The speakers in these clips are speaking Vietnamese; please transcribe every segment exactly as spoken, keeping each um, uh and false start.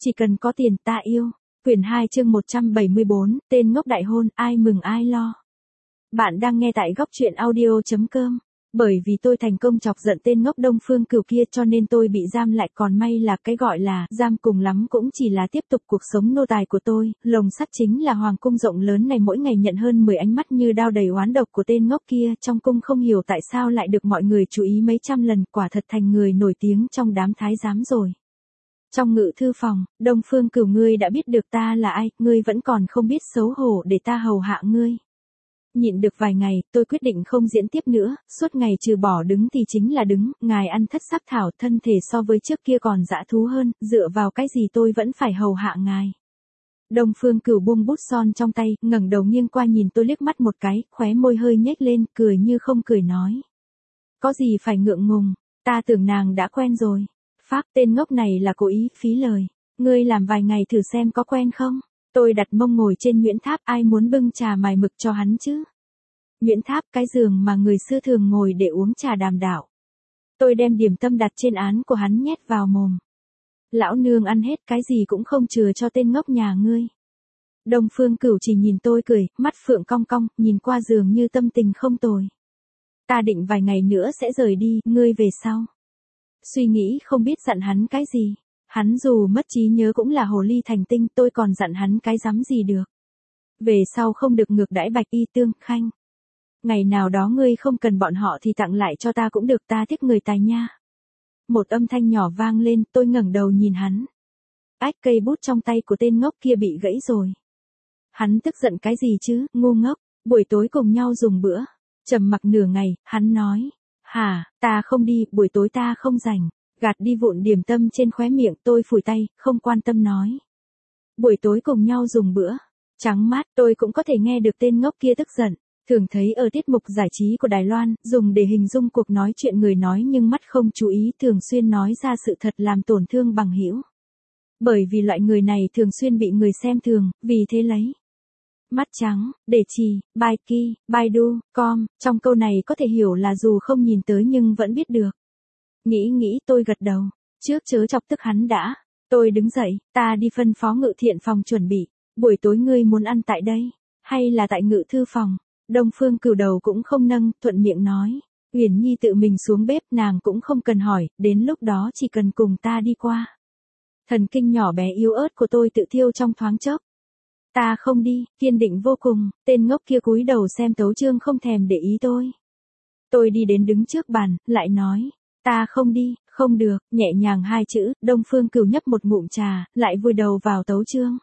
Chỉ cần có tiền ta yêu. Quyển hai chương một trăm bảy mươi bốn, tên ngốc đại hôn, ai mừng ai lo. Bạn đang nghe tại góc truyện audio.com. Bởi vì tôi thành công chọc giận tên ngốc Đông Phương Cửu kia cho nên tôi bị giam lại, còn may là cái gọi là giam cùng lắm cũng chỉ là tiếp tục cuộc sống nô tài của tôi. Lồng sắt chính là hoàng cung rộng lớn này mỗi ngày nhận hơn mười ánh mắt như đao đầy oán độc của tên ngốc kia. Trong cung không hiểu tại sao lại được mọi người chú ý mấy trăm lần, quả thật thành người nổi tiếng trong đám thái giám rồi. Trong ngự thư phòng, Đông Phương Cửu, ngươi đã biết được ta là ai, ngươi vẫn còn không biết xấu hổ để ta hầu hạ ngươi. Nhịn được vài ngày, tôi quyết định không diễn tiếp nữa, suốt ngày trừ bỏ đứng thì chính là đứng, ngài ăn thất sắc thảo, thân thể so với trước kia còn dã thú hơn, dựa vào cái gì tôi vẫn phải hầu hạ ngài. Đông Phương Cửu buông bút son trong tay, ngẩng đầu nghiêng qua nhìn tôi liếc mắt một cái, khóe môi hơi nhếch lên, cười như không cười nói. Có gì phải ngượng ngùng, ta tưởng nàng đã quen rồi. Pháp, tên ngốc này là cố ý phí lời. Ngươi làm vài ngày thử xem có quen không? Tôi đặt mông ngồi trên nhuyễn tháp, ai muốn bưng trà mài mực cho hắn chứ? Nhuyễn tháp, cái giường mà người xưa thường ngồi để uống trà đàm đạo. Tôi đem điểm tâm đặt trên án của hắn nhét vào mồm. Lão nương ăn hết cái gì cũng không chừa cho tên ngốc nhà ngươi. Đông Phương Cửu chỉ nhìn tôi cười, mắt phượng cong cong, nhìn qua giường như tâm tình không tồi. Ta định vài ngày nữa sẽ rời đi, ngươi về sau. Suy nghĩ không biết dặn hắn cái gì. Hắn dù mất trí nhớ cũng là hồ ly thành tinh, tôi còn dặn hắn cái dám gì được. Về sau không được ngược đãi Bạch Y Tương Khanh. Ngày nào đó ngươi không cần bọn họ thì tặng lại cho ta cũng được, ta thích người tài nha. Một âm thanh nhỏ vang lên, tôi ngẩng đầu nhìn hắn. Ách, cây bút trong tay của tên ngốc kia bị gãy rồi. Hắn tức giận cái gì chứ, ngu ngốc, buổi tối cùng nhau dùng bữa. Trầm mặc nửa ngày, hắn nói. Hả, ta không đi, buổi tối ta không rảnh. Gạt đi vụn điểm tâm trên khóe miệng, tôi phủi tay, không quan tâm nói. Buổi tối cùng nhau dùng bữa. Trắng mắt, tôi cũng có thể nghe được tên ngốc kia tức giận. Thường thấy ở tiết mục giải trí của Đài Loan, dùng để hình dung cuộc nói chuyện người nói nhưng mắt không chú ý, thường xuyên nói ra sự thật làm tổn thương bằng hữu. Bởi vì loại người này thường xuyên bị người xem thường, vì thế lấy. Mắt trắng, để trì, Baiki, Baidu, com, trong câu này có thể hiểu là dù không nhìn tới nhưng vẫn biết được. Nghĩ nghĩ tôi gật đầu, trước chớ chọc tức hắn đã. Tôi đứng dậy, ta đi phân phó ngự thiện phòng chuẩn bị, buổi tối ngươi muốn ăn tại đây, hay là tại ngự thư phòng? Đông Phương Cửu đầu cũng không nâng, thuận miệng nói. Uyển Nhi tự mình xuống bếp, nàng cũng không cần hỏi, đến lúc đó chỉ cần cùng ta đi qua. Thần kinh nhỏ bé yếu ớt của tôi tự thiêu trong thoáng chốc. Ta không đi, kiên định vô cùng, tên ngốc kia cúi đầu xem tấu chương không thèm để ý tôi. Tôi đi đến đứng trước bàn, lại nói, ta không đi, không được, nhẹ nhàng hai chữ, Đông Phương Cửu nhấp một ngụm trà, lại vùi đầu vào tấu chương.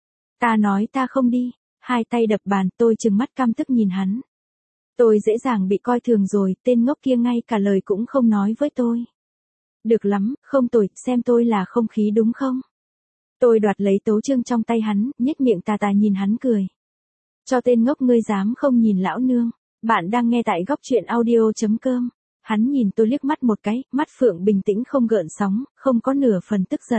Ta nói ta không đi, hai tay đập bàn, tôi trừng mắt căm tức nhìn hắn. Tôi dễ dàng bị coi thường rồi, tên ngốc kia ngay cả lời cũng không nói với tôi. Được lắm, không tồi, xem tôi là không khí đúng không? Tôi đoạt lấy tấu chương trong tay hắn, nhếch miệng tà tà nhìn hắn cười. Cho tên ngốc ngươi dám không nhìn lão nương. Bạn đang nghe tại góc truyện audio.com. Hắn nhìn tôi liếc mắt một cái, mắt phượng bình tĩnh không gợn sóng, không có nửa phần tức giận.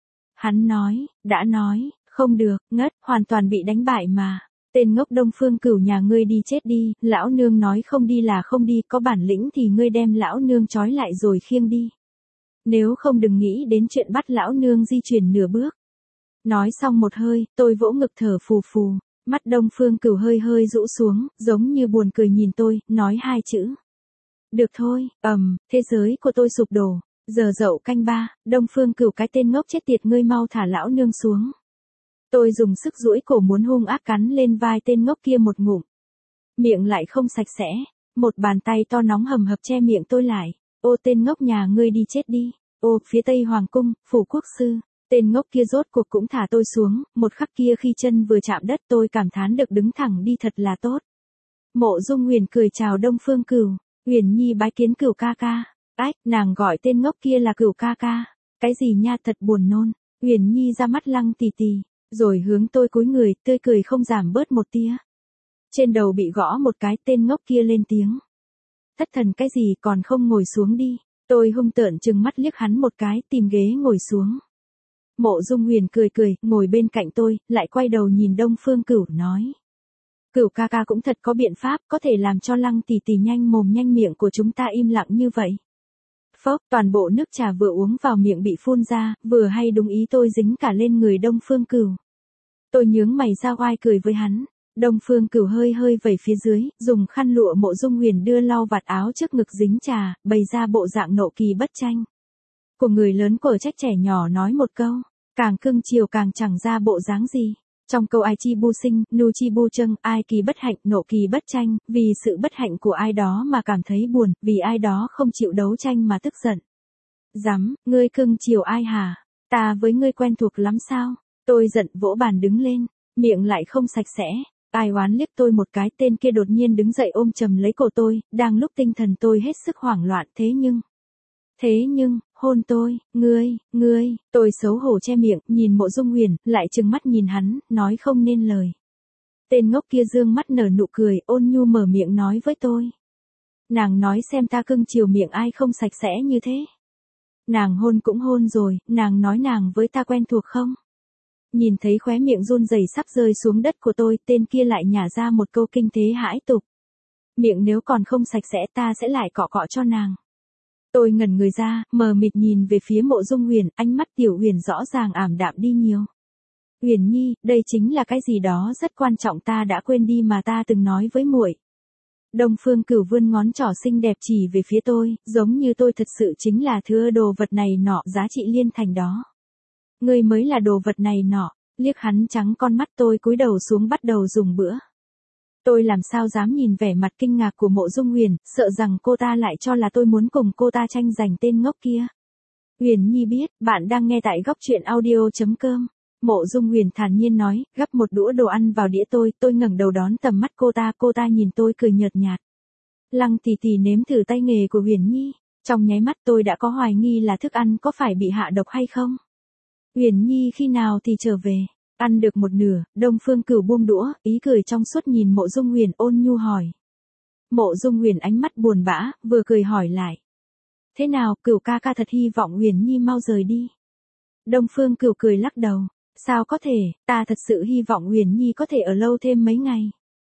Hắn nói, đã nói, không được, ngất, hoàn toàn bị đánh bại mà. Tên ngốc Đông Phương Cửu nhà ngươi đi chết đi, lão nương nói không đi là không đi, có bản lĩnh thì ngươi đem lão nương trói lại rồi khiêng đi. Nếu không đừng nghĩ đến chuyện bắt lão nương di chuyển nửa bước. Nói xong một hơi, tôi vỗ ngực thở phù phù, mắt Đông Phương Cửu hơi hơi rũ xuống, giống như buồn cười nhìn tôi, nói hai chữ. Được thôi, ầm, thế giới của tôi sụp đổ. Giờ dậu canh ba, Đông Phương Cửu cái tên ngốc chết tiệt, ngươi mau thả lão nương xuống. Tôi dùng sức duỗi cổ muốn hung ác cắn lên vai tên ngốc kia một ngụm. Miệng lại không sạch sẽ, một bàn tay to nóng hầm hập che miệng tôi lại. Ô tên ngốc nhà ngươi đi chết đi. Ô phía Tây Hoàng cung, phủ quốc sư. Tên ngốc kia rốt cuộc cũng thả tôi xuống, một khắc kia khi chân vừa chạm đất tôi cảm thán được đứng thẳng đi thật là tốt. Mộ Dung Huyền cười chào Đông Phương Cửu. Huyền Nhi bái kiến Cửu ca ca. Ách, nàng gọi tên ngốc kia là Cửu ca ca. Cái gì nha, thật buồn nôn. Huyền Nhi ra mắt lăng tì tì, rồi hướng tôi cúi người, tươi cười không giảm bớt một tia. Trên đầu bị gõ một cái, tên ngốc kia lên tiếng. Thất thần cái gì, còn không ngồi xuống đi. Tôi hung tợn trừng mắt liếc hắn một cái, tìm ghế ngồi xuống. Mộ Dung Huyền cười cười, ngồi bên cạnh tôi, lại quay đầu nhìn Đông Phương Cửu nói. Cửu ca ca cũng thật có biện pháp, có thể làm cho lăng tỷ tỷ nhanh mồm nhanh miệng của chúng ta im lặng như vậy. Phốc, toàn bộ nước trà vừa uống vào miệng bị phun ra, vừa hay đúng ý tôi dính cả lên người Đông Phương Cửu. Tôi nhướng mày ra oai cười với hắn. Đông Phương Cửu hơi hơi vẩy phía dưới, dùng khăn lụa Mộ Dung Huyền đưa lau vạt áo trước ngực dính trà, bày ra bộ dạng nộ kỳ bất tranh. Của người lớn của trách trẻ nhỏ nói một câu, càng cưng chiều càng chẳng ra bộ dáng gì. Trong câu ai chi bu sinh, nu chi bu trâng, ai kỳ bất hạnh, nộ kỳ bất tranh, vì sự bất hạnh của ai đó mà cảm thấy buồn, vì ai đó không chịu đấu tranh mà tức giận. Dám, ngươi cưng chiều ai hả? Ta với ngươi quen thuộc lắm sao? Tôi giận vỗ bàn đứng lên, miệng lại không sạch sẽ. Ai oán liếc tôi một cái, tên kia đột nhiên đứng dậy ôm chầm lấy cổ tôi, đang lúc tinh thần tôi hết sức hoảng loạn. Thế nhưng, thế nhưng, hôn tôi, ngươi, ngươi, tôi xấu hổ che miệng, nhìn Mộ Dung Huyền, lại trừng mắt nhìn hắn, nói không nên lời. Tên ngốc kia dương mắt nở nụ cười, ôn nhu mở miệng nói với tôi. Nàng nói xem ta cưng chiều miệng ai không sạch sẽ như thế. Nàng hôn cũng hôn rồi, nàng nói nàng với ta quen thuộc không? Nhìn thấy khóe miệng run rẩy sắp rơi xuống đất của tôi, tên kia lại nhả ra một câu kinh thế hãi tục. Miệng nếu còn không sạch sẽ ta sẽ lại cọ cọ cho nàng. Tôi ngẩn người ra, mờ mịt nhìn về phía Mộ Dung Huyền, ánh mắt Tiểu Huyền rõ ràng ảm đạm đi nhiều. Huyền Nhi, đây chính là cái gì đó rất quan trọng ta đã quên đi mà ta từng nói với muội. Đông Phương Cửu vươn ngón trỏ xinh đẹp chỉ về phía tôi, giống như tôi thật sự chính là thứ đồ vật này nọ giá trị liên thành đó. Ngươi mới là đồ vật này nọ, liếc hắn trắng con mắt tôi cúi đầu xuống bắt đầu dùng bữa. Tôi làm sao dám nhìn vẻ mặt kinh ngạc của Mộ Dung Huyền, sợ rằng cô ta lại cho là tôi muốn cùng cô ta tranh giành tên ngốc kia. Huyền Nhi biết, bạn đang nghe tại góc truyện audio chấm com. Mộ Dung Huyền thản nhiên nói, gắp một đũa đồ ăn vào đĩa tôi, tôi ngẩng đầu đón tầm mắt cô ta, cô ta nhìn tôi cười nhợt nhạt. Lăng tỷ tỷ nếm thử tay nghề của Huyền Nhi, trong nháy mắt tôi đã có hoài nghi là thức ăn có phải bị hạ độc hay không. Huyền Nhi khi nào thì trở về? Ăn được một nửa, Đông Phương Cửu buông đũa, ý cười trong suốt nhìn Mộ Dung Huyền ôn nhu hỏi. Mộ Dung Huyền ánh mắt buồn bã, vừa cười hỏi lại. Thế nào, Cửu ca ca thật hy vọng Huyền Nhi mau rời đi. Đông Phương Cửu cười lắc đầu. Sao có thể, ta thật sự hy vọng Huyền Nhi có thể ở lâu thêm mấy ngày.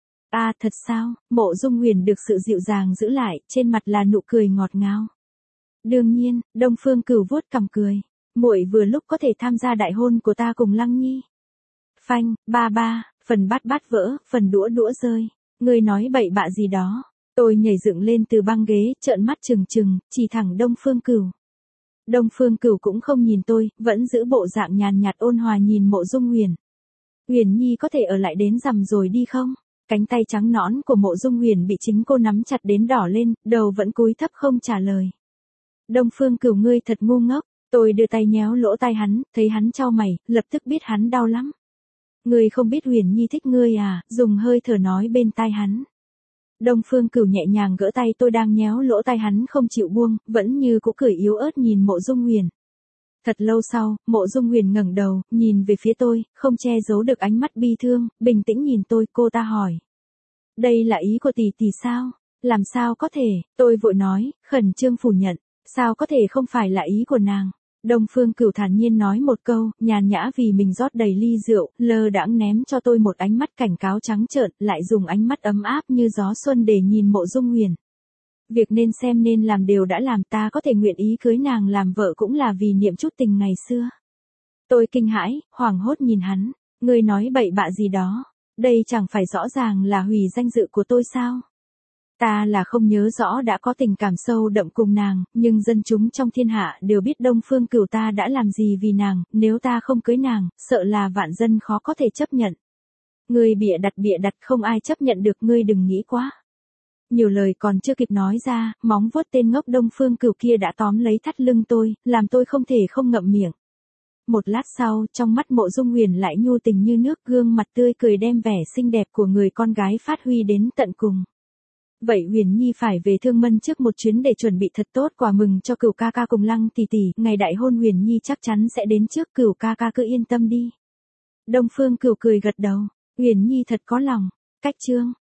À thật sao, Mộ Dung Huyền được sự dịu dàng giữ lại, trên mặt là nụ cười ngọt ngào. Đương nhiên, Đông Phương Cửu vuốt cằm cười. Muội vừa lúc có thể tham gia đại hôn của ta cùng Lăng Nhi. Phanh, ba ba, phần bát bát vỡ, phần đũa đũa rơi. Ngươi nói bậy bạ gì đó. Tôi nhảy dựng lên từ băng ghế, trợn mắt trừng trừng, chỉ thẳng Đông Phương Cửu. Đông Phương Cửu cũng không nhìn tôi, vẫn giữ bộ dạng nhàn nhạt ôn hòa nhìn Mộ Dung Huyền. Huyền Nhi có thể ở lại đến rằm rồi đi không? Cánh tay trắng nõn của Mộ Dung Huyền bị chính cô nắm chặt đến đỏ lên, đầu vẫn cúi thấp không trả lời. Đông Phương Cửu ngươi thật ngu ngốc, tôi đưa tay nhéo lỗ tai hắn, thấy hắn chau mày, lập tức biết hắn đau lắm. Ngươi không biết Huyền Nhi thích ngươi à, dùng hơi thở nói bên tai hắn. Đông Phương Cửu nhẹ nhàng gỡ tay tôi đang nhéo lỗ tai hắn không chịu buông, vẫn như cũ cười yếu ớt nhìn Mộ Dung Huyền. Thật lâu sau, Mộ Dung Huyền ngẩng đầu, nhìn về phía tôi, không che giấu được ánh mắt bi thương, bình tĩnh nhìn tôi, cô ta hỏi. Đây là ý của tỷ tỷ sao? Làm sao có thể, tôi vội nói, khẩn trương phủ nhận, sao có thể không phải là ý của nàng? Đông Phương Cửu thản nhiên nói một câu, nhàn nhã vì mình rót đầy ly rượu, lơ đãng ném cho tôi một ánh mắt cảnh cáo trắng trợn, lại dùng ánh mắt ấm áp như gió xuân để nhìn Mộ Dung Huyền. Việc nên xem nên làm đều đã làm, ta có thể nguyện ý cưới nàng làm vợ cũng là vì niệm chút tình ngày xưa. Tôi kinh hãi, hoảng hốt nhìn hắn, ngươi nói bậy bạ gì đó, đây chẳng phải rõ ràng là hủy danh dự của tôi sao? Ta là không nhớ rõ đã có tình cảm sâu đậm cùng nàng, nhưng dân chúng trong thiên hạ đều biết Đông Phương Cửu ta đã làm gì vì nàng, nếu ta không cưới nàng, sợ là vạn dân khó có thể chấp nhận. Ngươi bịa đặt bịa đặt không ai chấp nhận được, ngươi đừng nghĩ quá. Nhiều lời còn chưa kịp nói ra, móng vuốt tên ngốc Đông Phương Cửu kia đã tóm lấy thắt lưng tôi, làm tôi không thể không ngậm miệng. Một lát sau, trong mắt Mộ Dung Huyền lại nhu tình như nước, gương mặt tươi cười đem vẻ xinh đẹp của người con gái phát huy đến tận cùng. Vậy Huyền Nhi phải về Thương Mân trước một chuyến để chuẩn bị thật tốt quà mừng cho Cửu ca ca cùng Lăng tỷ tỷ, ngày đại hôn Huyền Nhi chắc chắn sẽ đến trước, Cửu ca ca cứ yên tâm đi. Đông Phương Cửu cười gật đầu, Huyền Nhi thật có lòng. Cách chương